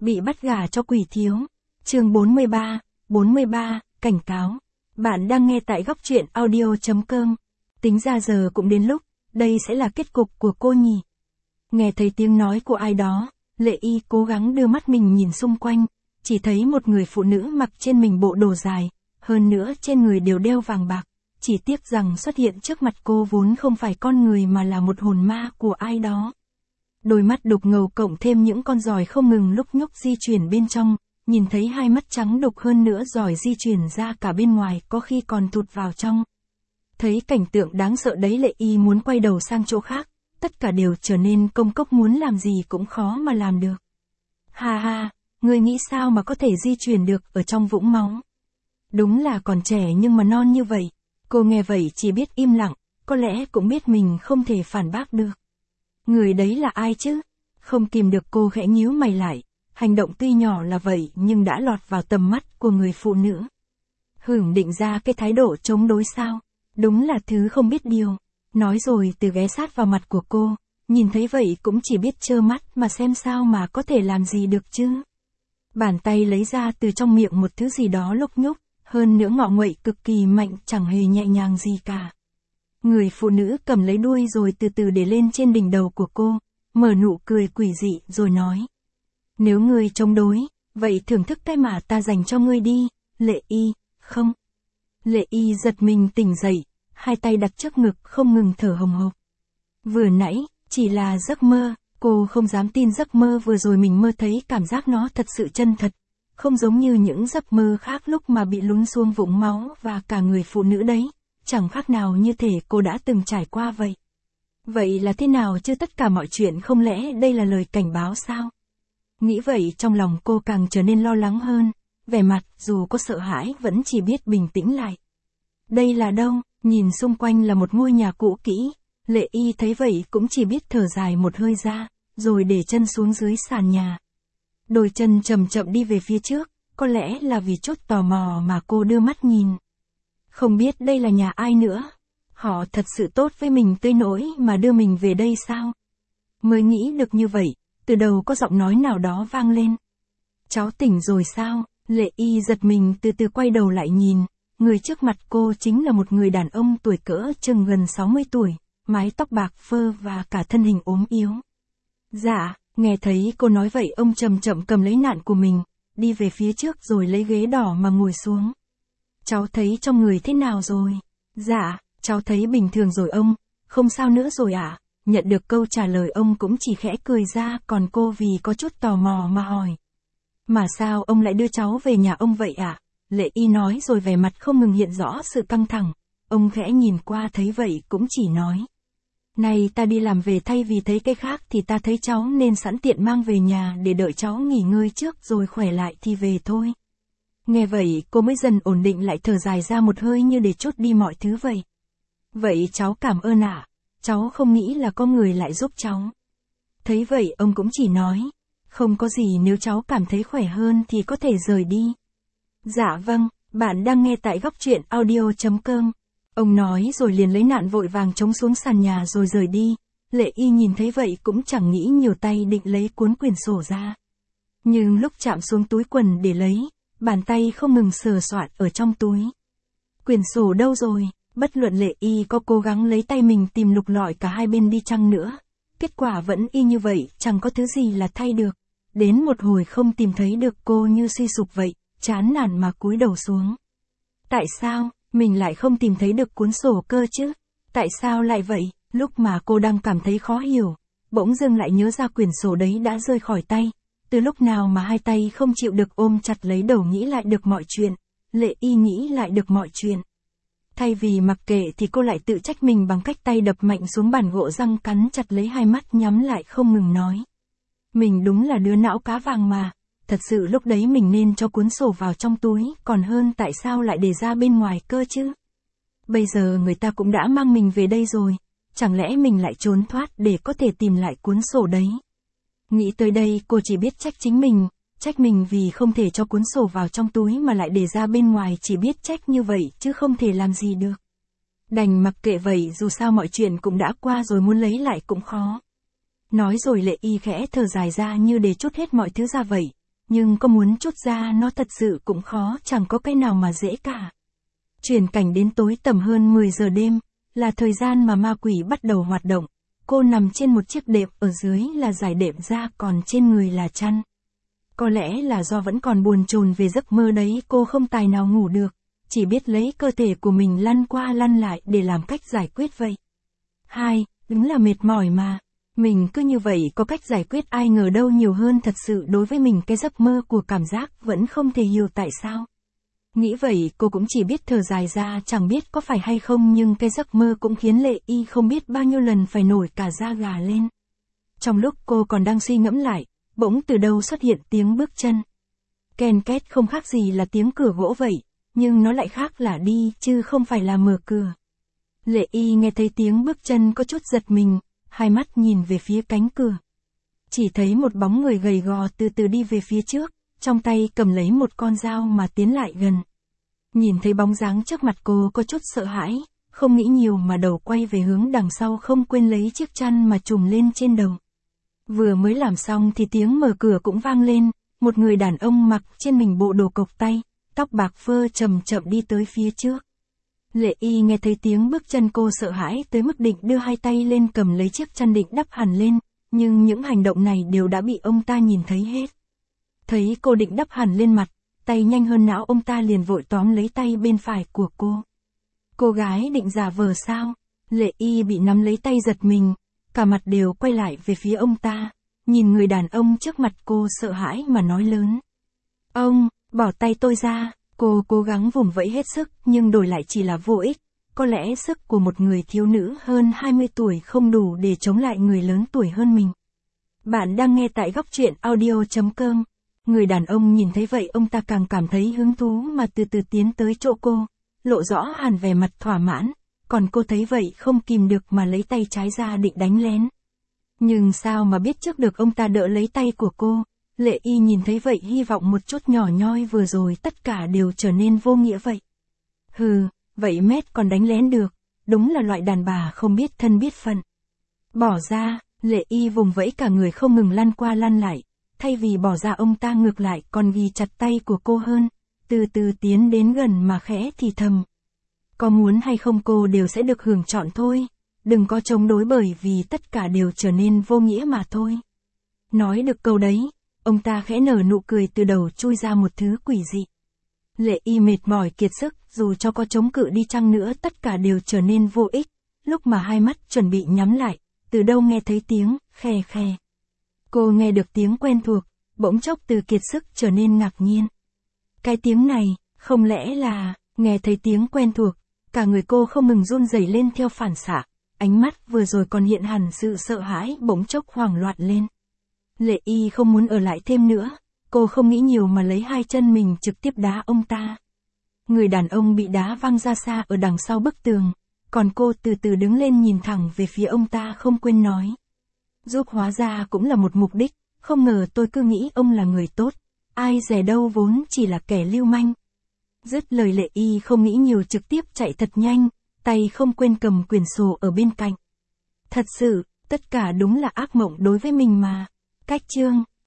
Bị bắt gả cho quỷ thiếu. Chương 43, cảnh cáo. Bạn đang nghe tại góc truyện audio.com. Tính ra giờ cũng đến lúc, đây sẽ là kết cục của cô nhỉ. Nghe thấy tiếng nói của ai đó, Lệ Y cố gắng đưa mắt mình nhìn xung quanh, chỉ thấy một người phụ nữ mặc trên mình bộ đồ dài, hơn nữa trên người đều đeo vàng bạc, chỉ tiếc rằng xuất hiện trước mặt cô vốn không phải con người mà là một hồn ma của ai đó. Đôi mắt đục ngầu cộng thêm những con giòi không ngừng lúc nhúc di chuyển bên trong, nhìn thấy hai mắt trắng đục hơn nữa giòi di chuyển ra cả bên ngoài có khi còn thụt vào trong. Thấy cảnh tượng đáng sợ đấy Lệ Y muốn quay đầu sang chỗ khác, tất cả đều trở nên công cốc muốn làm gì cũng khó mà làm được. Ha ha, người nghĩ sao mà có thể di chuyển được ở trong vũng máu? Đúng là còn trẻ nhưng mà non như vậy. Cô nghe vậy chỉ biết im lặng, có lẽ cũng biết mình không thể phản bác được. Người đấy là ai chứ? Không kìm được cô khẽ nhíu mày lại, hành động tuy nhỏ là vậy nhưng đã lọt vào tầm mắt của người phụ nữ. Hửng định ra cái thái độ chống đối sao? Đúng là thứ không biết điều. Nói rồi từ ghé sát vào mặt của cô, nhìn thấy vậy cũng chỉ biết trơ mắt mà xem sao mà có thể làm gì được chứ. Bàn tay lấy ra từ trong miệng một thứ gì đó lúc nhúc, hơn nữa ngọ nguậy cực kỳ mạnh chẳng hề nhẹ nhàng gì cả. Người phụ nữ cầm lấy đuôi rồi từ từ để lên trên đỉnh đầu của cô, mở nụ cười quỷ dị rồi nói. Nếu ngươi chống đối, vậy thưởng thức cái mà ta dành cho ngươi đi, Lệ Y, không? Lệ Y giật mình tỉnh dậy, hai tay đặt trước ngực không ngừng thở hồng hộc. Vừa nãy, chỉ là giấc mơ, cô không dám tin giấc mơ vừa rồi mình mơ thấy cảm giác nó thật sự chân thật. Không giống như những giấc mơ khác lúc mà bị lún xuống vũng máu và cả người phụ nữ đấy, chẳng khác nào như thể cô đã từng trải qua vậy. Vậy là thế nào chứ tất cả mọi chuyện không lẽ đây là lời cảnh báo sao? Nghĩ vậy trong lòng cô càng trở nên lo lắng hơn, vẻ mặt dù có sợ hãi vẫn chỉ biết bình tĩnh lại. Đây là đâu? Nhìn xung quanh là một ngôi nhà cũ kỹ, Lệ Y thấy vậy cũng chỉ biết thở dài một hơi ra, rồi để chân xuống dưới sàn nhà. Đôi chân chậm chậm đi về phía trước, có lẽ là vì chút tò mò mà cô đưa mắt nhìn. Không biết đây là nhà ai nữa? Họ thật sự tốt với mình tới nỗi mà đưa mình về đây sao? Mới nghĩ được như vậy, từ đầu có giọng nói nào đó vang lên. Cháu tỉnh rồi sao? Lệ Y giật mình từ từ quay đầu lại nhìn, người trước mặt cô chính là một người đàn ông tuổi cỡ chừng gần 60 tuổi, mái tóc bạc phơ và cả thân hình ốm yếu. Dạ. Nghe thấy cô nói vậy ông chậm chậm cầm lấy nạn của mình, đi về phía trước rồi lấy ghế đỏ mà ngồi xuống. Cháu thấy trong người thế nào rồi? Dạ, cháu thấy bình thường rồi ông, không sao nữa rồi ạ. Nhận được câu trả lời ông cũng chỉ khẽ cười ra còn cô vì có chút tò mò mà hỏi. Mà sao ông lại đưa cháu về nhà ông vậy ạ? Lệ Y nói rồi vẻ mặt không ngừng hiện rõ sự căng thẳng. Ông khẽ nhìn qua thấy vậy cũng chỉ nói. Này ta đi làm về thay vì thấy cái khác thì ta thấy cháu nên sẵn tiện mang về nhà để đợi cháu nghỉ ngơi trước rồi khỏe lại thì về thôi. Nghe vậy cô mới dần ổn định lại thở dài ra một hơi như để trút đi mọi thứ vậy. Vậy cháu cảm ơn ạ, cháu không nghĩ là có người lại giúp cháu. Thấy vậy ông cũng chỉ nói, không có gì nếu cháu cảm thấy khỏe hơn thì có thể rời đi. Dạ vâng, bạn đang nghe tại góc truyện audio.com. Ông nói rồi liền lấy nạn vội vàng chống xuống sàn nhà rồi rời đi. Lệ Y nhìn thấy vậy cũng chẳng nghĩ nhiều tay định lấy cuốn quyển sổ ra. Nhưng lúc chạm xuống túi quần để lấy, bàn tay không ngừng sờ soạn ở trong túi. Quyển sổ đâu rồi? Bất luận Lệ Y có cố gắng lấy tay mình tìm lục lọi cả hai bên đi chăng nữa. Kết quả vẫn y như vậy, chẳng có thứ gì là thay được. Đến một hồi không tìm thấy được cô như suy sụp vậy, chán nản mà cúi đầu xuống. Tại sao? Mình lại không tìm thấy được cuốn sổ cơ chứ? Tại sao lại vậy? Lúc mà cô đang cảm thấy khó hiểu, bỗng dưng lại nhớ ra quyển sổ đấy đã rơi khỏi tay. Từ lúc nào mà hai tay không chịu được ôm chặt lấy đầu nghĩ lại được mọi chuyện. Lệ Y nghĩ lại được mọi chuyện. Thay vì mặc kệ thì cô lại tự trách mình bằng cách tay đập mạnh xuống bàn gỗ răng cắn chặt lấy hai mắt nhắm lại không ngừng nói. Mình đúng là đứa não cá vàng mà. Thật sự lúc đấy mình nên cho cuốn sổ vào trong túi, còn hơn tại sao lại để ra bên ngoài cơ chứ? Bây giờ người ta cũng đã mang mình về đây rồi, chẳng lẽ mình lại trốn thoát để có thể tìm lại cuốn sổ đấy? Nghĩ tới đây cô chỉ biết trách mình vì không thể cho cuốn sổ vào trong túi mà lại để ra bên ngoài chỉ biết trách như vậy chứ không thể làm gì được. Đành mặc kệ vậy dù sao mọi chuyện cũng đã qua rồi muốn lấy lại cũng khó. Nói rồi Lệ Y khẽ thở dài ra như để trút hết mọi thứ ra vậy. nhưng có muốn trút ra nó thật sự cũng khó, chẳng có cái nào mà dễ cả. Chuyển cảnh đến tối tầm hơn 10 giờ đêm, là thời gian mà ma quỷ bắt đầu hoạt động. Cô nằm trên một chiếc đệm, ở dưới là dải đệm da, còn trên người là chăn. Có lẽ là do vẫn còn buồn chồn về giấc mơ đấy, cô không tài nào ngủ được, chỉ biết lấy cơ thể của mình lăn qua lăn lại để làm cách giải quyết vậy. Đúng là mệt mỏi mà. Mình cứ như vậy có cách giải quyết, ai ngờ đâu nhiều hơn thật sự đối với mình cái giấc mơ của cảm giác vẫn không thể hiểu tại sao. Nghĩ vậy cô cũng chỉ biết thở dài ra, chẳng biết có phải hay không nhưng cái giấc mơ cũng khiến Lệ Y không biết bao nhiêu lần phải nổi cả da gà lên. Trong lúc cô còn đang suy ngẫm lại, bỗng từ đâu xuất hiện tiếng bước chân. Ken két không khác gì là tiếng cửa gỗ vậy, nhưng nó lại khác là đi chứ không phải là mở cửa. Lệ Y nghe thấy tiếng bước chân có chút giật mình, hai mắt nhìn về phía cánh cửa. Chỉ thấy một bóng người gầy gò từ từ đi về phía trước, trong tay cầm lấy một con dao mà tiến lại gần. Nhìn thấy bóng dáng trước mặt cô có chút sợ hãi, không nghĩ nhiều mà đầu quay về hướng đằng sau, không quên lấy chiếc chăn mà trùm lên trên đầu. Vừa mới làm xong thì tiếng mở cửa cũng vang lên, một người đàn ông mặc trên mình bộ đồ cộc tay, tóc bạc phơ chậm chậm đi tới phía trước. Lệ Y nghe thấy tiếng bước chân cô sợ hãi tới mức định đưa hai tay lên cầm lấy chiếc chăn định đắp hẳn lên, nhưng những hành động này đều đã bị ông ta nhìn thấy hết. Thấy cô định đắp hẳn lên mặt, tay nhanh hơn não, ông ta liền vội tóm lấy tay bên phải của cô. Cô gái định giả vờ sao? Lệ Y bị nắm lấy tay giật mình, cả mặt đều quay lại về phía ông ta, nhìn người đàn ông trước mặt cô sợ hãi mà nói lớn. Ông, bỏ tay tôi ra. Cô cố gắng vùng vẫy hết sức nhưng đổi lại chỉ là vô ích, có lẽ sức của một người thiếu nữ hơn 20 tuổi không đủ để chống lại người lớn tuổi hơn mình. Bạn đang nghe tại góc truyện audio.com. Người đàn ông nhìn thấy vậy ông ta càng cảm thấy hứng thú mà từ từ tiến tới chỗ cô, lộ rõ hẳn vẻ mặt thỏa mãn, còn cô thấy vậy không kìm được mà lấy tay trái ra định đánh lén. Nhưng sao mà biết trước được ông ta đỡ lấy tay của cô. Lệ Y nhìn thấy vậy hy vọng một chút nhỏ nhoi vừa rồi tất cả đều trở nên vô nghĩa vậy. Hừ, vậy mét còn đánh lén được, đúng là loại đàn bà không biết thân biết phận. Bỏ ra, Lệ Y vùng vẫy cả người không ngừng lăn qua lăn lại, thay vì bỏ ra ông ta ngược lại còn ghi chặt tay của cô hơn, từ từ tiến đến gần mà khẽ thì thầm. Có muốn hay không cô đều sẽ được hưởng trọn thôi, đừng có chống đối bởi vì tất cả đều trở nên vô nghĩa mà thôi. Nói được câu đấy, ông ta khẽ nở nụ cười, từ đầu chui ra một thứ quỷ dị. Lệ Y mệt mỏi kiệt sức, dù cho có chống cự đi chăng nữa tất cả đều trở nên vô ích, lúc mà hai mắt chuẩn bị nhắm lại, từ đâu nghe thấy tiếng, khè khè. Cô nghe được tiếng quen thuộc, bỗng chốc từ kiệt sức trở nên ngạc nhiên. Cái tiếng này, không lẽ là, nghe thấy tiếng quen thuộc, cả người cô không ngừng run rẩy lên theo phản xạ, ánh mắt vừa rồi còn hiện hẳn sự sợ hãi bỗng chốc hoảng loạn lên. Lệ Y không muốn ở lại thêm nữa, cô không nghĩ nhiều mà lấy hai chân mình trực tiếp đá ông ta. Người đàn ông bị đá văng ra xa ở đằng sau bức tường, còn cô từ từ đứng lên nhìn thẳng về phía ông ta không quên nói. Giúp hóa ra cũng là một mục đích, không ngờ tôi cứ nghĩ ông là người tốt, ai dè đâu vốn chỉ là kẻ lưu manh. Dứt lời Lệ Y không nghĩ nhiều trực tiếp chạy thật nhanh, tay không quên cầm quyển sổ ở bên cạnh. Thật sự, tất cả đúng là ác mộng đối với mình mà. Cách chương